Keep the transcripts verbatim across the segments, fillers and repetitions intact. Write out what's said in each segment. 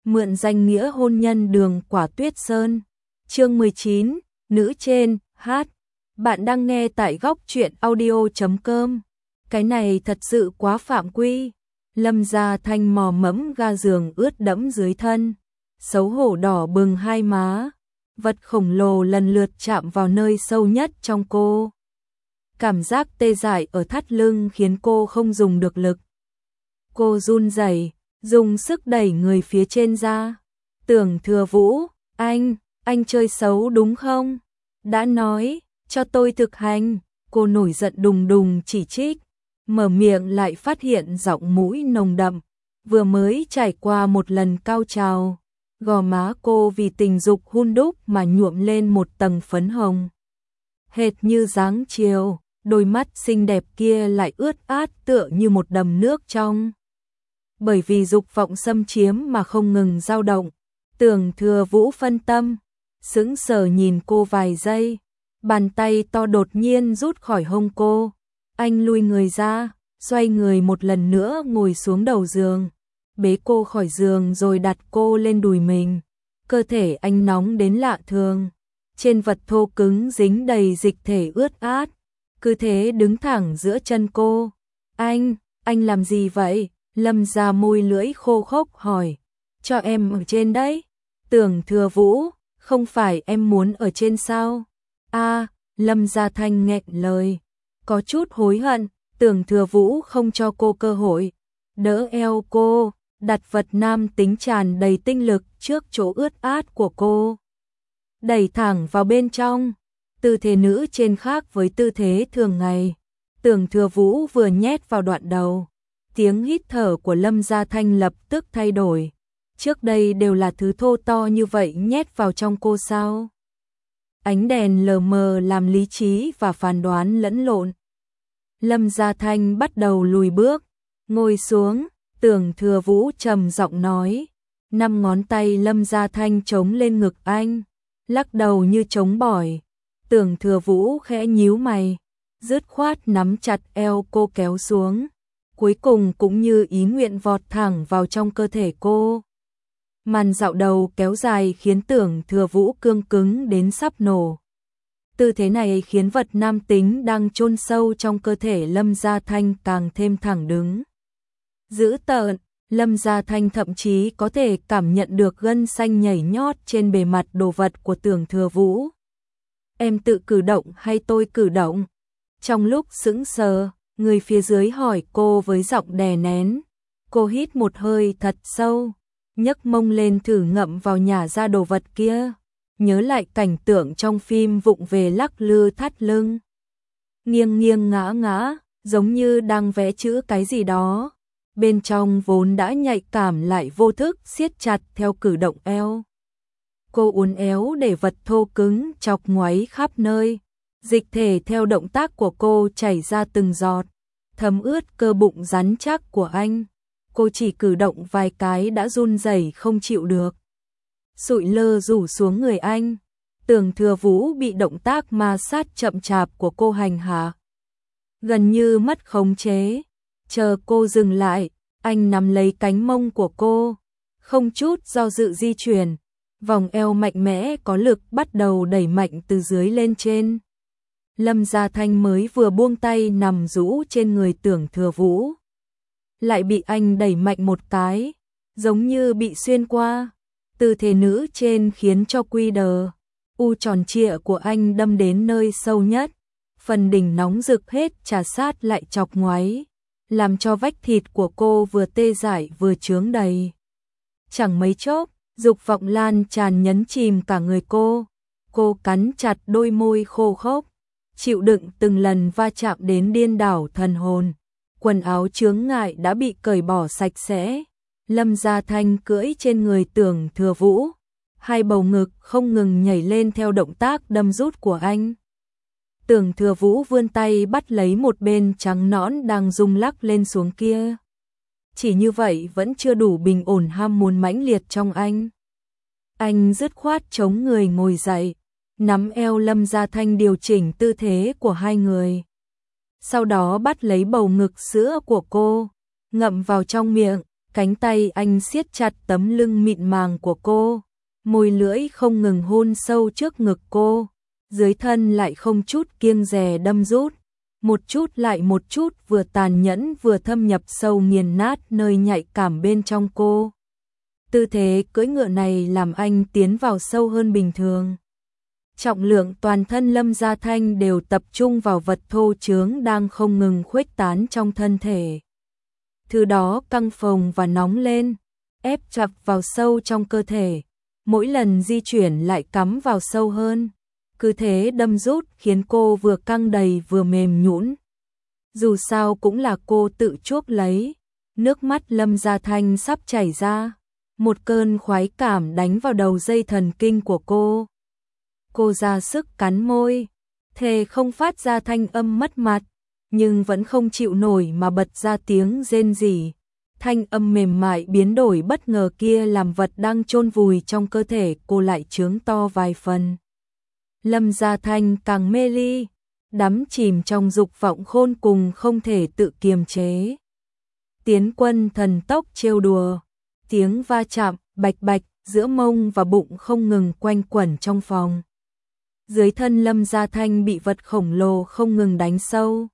mượn danh nghĩa hôn nhân đường Quả Tuyết Sơn. Chương mười chín, nữ trên, hát. Bạn đang nghe tại góc truyện audio chấm com. Cái này thật sự quá phạm quy. Lâm Gia Thanh mò mẫm ga giường ướt đẫm dưới thân, xấu hổ đỏ bừng hai má. Vật khổng lồ lần lượt chạm vào nơi sâu nhất trong cô. Cảm giác tê dại ở thắt lưng khiến cô không dùng được lực. Cô run rẩy, dùng sức đẩy người phía trên ra. Tưởng Thừa Vũ, anh, anh chơi xấu đúng không? Đã nói, cho tôi thực hành. Cô nổi giận đùng đùng chỉ trích, mở miệng lại phát hiện giọng mũi nồng đậm. Vừa mới trải qua một lần cao trào, gò má cô vì tình dục hun đúc mà nhuộm lên một tầng phấn hồng. Hệt như dáng chiều, đôi mắt xinh đẹp kia lại ướt át tựa như một đầm nước trong. Bởi vì dục vọng xâm chiếm mà không ngừng dao động, Tưởng Thừa Vũ phân tâm, sững sờ nhìn cô vài giây, bàn tay to đột nhiên rút khỏi hông cô. Anh lui người ra, xoay người một lần nữa ngồi xuống đầu giường, bế cô khỏi giường rồi đặt cô lên đùi mình. Cơ thể anh nóng đến lạ thường, trên vật thô cứng dính đầy dịch thể ướt át, cứ thế đứng thẳng giữa chân cô. Anh, anh làm gì vậy? Lâm ra môi lưỡi khô khốc hỏi. Cho em ở trên đấy. Tưởng Thừa Vũ, không phải em muốn ở trên sao? A, Lâm Gia Thanh nghẹn lời, có chút hối hận. Tưởng Thừa Vũ không cho cô cơ hội, đỡ eo cô, đặt vật nam tính tràn đầy tinh lực trước chỗ ướt át của cô, đẩy thẳng vào bên trong. Tư thế nữ trên khác với tư thế thường ngày. Tưởng Thừa Vũ vừa nhét vào đoạn đầu, tiếng hít thở của Lâm Gia Thanh lập tức thay đổi. Trước đây đều là thứ thô to như vậy nhét vào trong cô sao? Ánh đèn lờ mờ làm lý trí và phán đoán lẫn lộn. Lâm Gia Thanh bắt đầu lùi bước, ngồi xuống. Tưởng Thừa Vũ trầm giọng nói. Năm ngón tay Lâm Gia Thanh chống lên ngực anh, lắc đầu như chống bỏi. Tưởng Thừa Vũ khẽ nhíu mày, dứt khoát nắm chặt eo cô kéo xuống, cuối cùng cũng như ý nguyện vọt thẳng vào trong cơ thể cô. Màn dạo đầu kéo dài khiến Tưởng Thừa Vũ cương cứng đến sắp nổ. Tư thế này khiến vật nam tính đang chôn sâu trong cơ thể Lâm Gia Thanh càng thêm thẳng đứng. Dữ tợn, Lâm Gia Thanh thậm chí có thể cảm nhận được gân xanh nhảy nhót trên bề mặt đồ vật của Tưởng Thừa Vũ. Em tự cử động hay tôi cử động? Trong lúc sững sờ, người phía dưới hỏi cô với giọng đè nén. Cô hít một hơi thật sâu, nhấc mông lên thử ngậm vào nhả ra đồ vật kia. Nhớ lại cảnh tượng trong phim vụng về lắc lư thắt lưng, nghiêng nghiêng ngã ngã, giống như đang vẽ chữ cái gì đó. Bên trong vốn đã nhạy cảm lại vô thức siết chặt theo cử động eo. Cô uốn éo để vật thô cứng chọc ngoáy khắp nơi. Dịch thể theo động tác của cô chảy ra từng giọt, thấm ướt cơ bụng rắn chắc của anh. Cô chỉ cử động vài cái đã run rẩy không chịu được, sụi lơ rủ xuống người anh. Tưởng Thừa Vũ bị động tác ma sát chậm chạp của cô hành hạ, gần như mất khống chế. Chờ cô dừng lại, anh nắm lấy cánh mông của cô, không chút do dự di chuyển, vòng eo mạnh mẽ có lực bắt đầu đẩy mạnh từ dưới lên trên. Lâm Gia Thanh mới vừa buông tay nằm rũ trên người Tưởng Thừa Vũ, lại bị anh đẩy mạnh một cái, giống như bị xuyên qua. Tư thế nữ trên khiến cho quy đờ u tròn trịa của anh đâm đến nơi sâu nhất, phần đỉnh nóng rực hết trà sát lại chọc ngoáy, làm cho vách thịt của cô vừa tê dại vừa chướng đầy. Chẳng mấy chốc, dục vọng lan tràn nhấn chìm cả người cô. Cô cắn chặt đôi môi khô khốc, chịu đựng từng lần va chạm đến điên đảo thần hồn. Quần áo chướng ngại đã bị cởi bỏ sạch sẽ. Lâm Gia Thanh cưỡi trên người Tưởng Thừa Vũ, hai bầu ngực không ngừng nhảy lên theo động tác đâm rút của anh. Tưởng Thừa Vũ vươn tay bắt lấy một bên trắng nõn đang rung lắc lên xuống kia. Chỉ như vậy vẫn chưa đủ bình ổn ham muốn mãnh liệt trong anh. Anh dứt khoát chống người ngồi dậy, nắm eo Lâm Gia Thanh điều chỉnh tư thế của hai người. Sau đó bắt lấy bầu ngực sữa của cô, ngậm vào trong miệng, Cánh tay anh siết chặt tấm lưng mịn màng của cô, môi lưỡi không ngừng hôn sâu trước ngực cô, dưới thân lại không chút kiêng dè đâm rút, một chút lại một chút vừa tàn nhẫn vừa thâm nhập sâu nghiền nát nơi nhạy cảm bên trong cô. Tư thế cưỡi ngựa này làm anh tiến vào sâu hơn bình thường. Trọng lượng toàn thân Lâm Gia Thanh đều tập trung vào vật thô chướng đang không ngừng khuếch tán trong thân thể. Thứ đó căng phồng và nóng lên, ép chặt vào sâu trong cơ thể, mỗi lần di chuyển lại cắm vào sâu hơn. Cứ thế đâm rút khiến cô vừa căng đầy vừa mềm nhũn. Dù sao cũng là cô tự chuốc lấy, nước mắt Lâm Gia Thanh sắp chảy ra, một cơn khoái cảm đánh vào đầu dây thần kinh của cô. Cô ra sức cắn môi, thề không phát ra thanh âm mất mặt, nhưng vẫn không chịu nổi mà bật ra tiếng rên rỉ. Thanh âm mềm mại biến đổi bất ngờ kia làm vật đang chôn vùi trong cơ thể cô lại trướng to vài phần. Lâm Gia Thanh càng mê ly, đắm chìm trong dục vọng khôn cùng không thể tự kiềm chế. Tiến Quân thần tốc trêu đùa, tiếng va chạm bạch bạch giữa mông và bụng không ngừng quanh quẩn trong phòng. Dưới thân Lâm Gia Thanh bị vật khổng lồ không ngừng đánh sâu.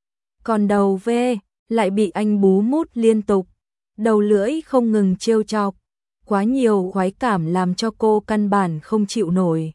Còn đầu về lại bị anh bú mút liên tục, đầu lưỡi không ngừng trêu chọc, quá nhiều khoái cảm làm cho cô căn bản không chịu nổi.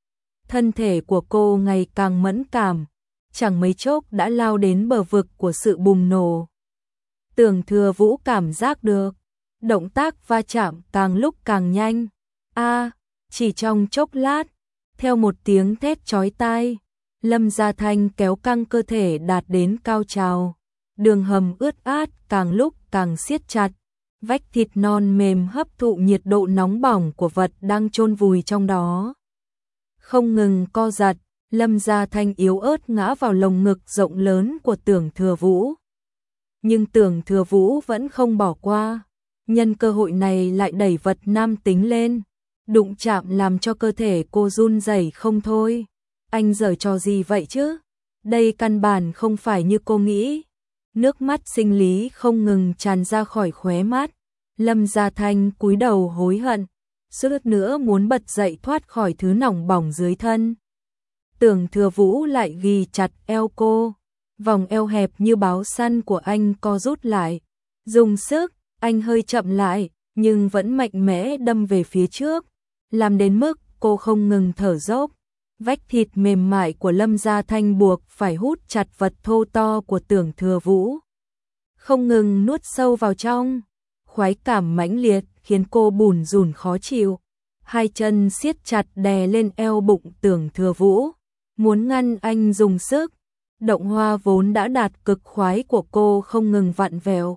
Thân thể của cô ngày càng mẫn cảm, chẳng mấy chốc đã lao đến bờ vực của sự bùng nổ. Tưởng Thừa Vũ cảm giác được, động tác va chạm càng lúc càng nhanh. A, chỉ trong chốc lát, theo một tiếng thét chói tai, Lâm Gia Thanh kéo căng cơ thể đạt đến cao trào. Đường hầm ướt át càng lúc càng siết chặt, vách thịt non mềm hấp thụ nhiệt độ nóng bỏng của vật đang chôn vùi trong đó. Không ngừng co giật, Lâm Gia Thanh yếu ớt ngã vào lồng ngực rộng lớn của Tưởng Thừa Vũ. Nhưng Tưởng Thừa Vũ vẫn không bỏ qua, nhân cơ hội này lại đẩy vật nam tính lên, đụng chạm làm cho cơ thể cô run rẩy không thôi. Anh giở trò gì vậy chứ? Đây căn bản không phải như cô nghĩ. Nước mắt sinh lý không ngừng tràn ra khỏi khóe mắt. Lâm Gia Thanh cúi đầu hối hận, suýt nữa muốn bật dậy thoát khỏi thứ nóng bỏng dưới thân. Tưởng Thừa Vũ lại ghì chặt eo cô, vòng eo hẹp như báo săn của anh co rút lại. Dùng sức, anh hơi chậm lại, nhưng vẫn mạnh mẽ đâm về phía trước, làm đến mức cô không ngừng thở dốc. Vách thịt mềm mại của Lâm Gia Thanh buộc phải hút chặt vật thô to của Tưởng Thừa Vũ, không ngừng nuốt sâu vào trong. Khoái cảm mãnh liệt khiến cô bủn rủn khó chịu, hai chân siết chặt đè lên eo bụng Tưởng Thừa Vũ, muốn ngăn anh dùng sức. Động hoa vốn đã đạt cực khoái của cô không ngừng vặn vẹo,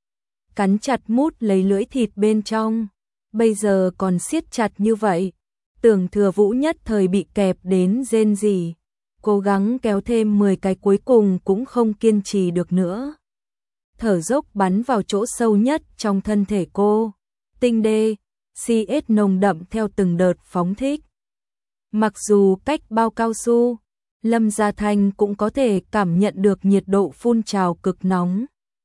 cắn chặt mút lấy lưỡi thịt bên trong, bây giờ còn siết chặt như vậy. Tưởng Thừa Vũ nhất thời bị kẹp đến rên rỉ, cố gắng kéo thêm mười cái cuối cùng cũng không kiên trì được nữa. Thở dốc bắn vào chỗ sâu nhất trong thân thể cô, tinh đê, xê ét nồng đậm theo từng đợt phóng thích. Mặc dù cách bao cao su, Lâm Gia Thanh cũng có thể cảm nhận được nhiệt độ phun trào cực nóng.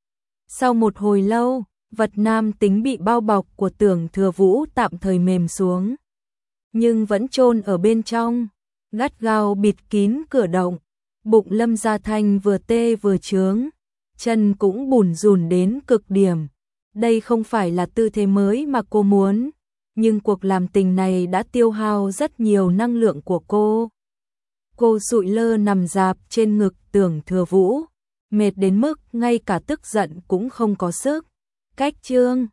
Sau một hồi lâu, vật nam tính bị bao bọc của Tưởng Thừa Vũ tạm thời mềm xuống, nhưng vẫn chôn ở bên trong, gắt gao bịt kín cửa động. Bụng Lâm Gia Thanh vừa tê vừa trướng, chân cũng bủn rủn đến cực điểm. Đây không phải là tư thế mới mà cô muốn, nhưng cuộc làm tình này đã tiêu hao rất nhiều năng lượng của cô. Cô sụi lơ nằm rạp trên ngực Tưởng Thừa Vũ, mệt đến mức ngay cả tức giận cũng không có sức. Cách chương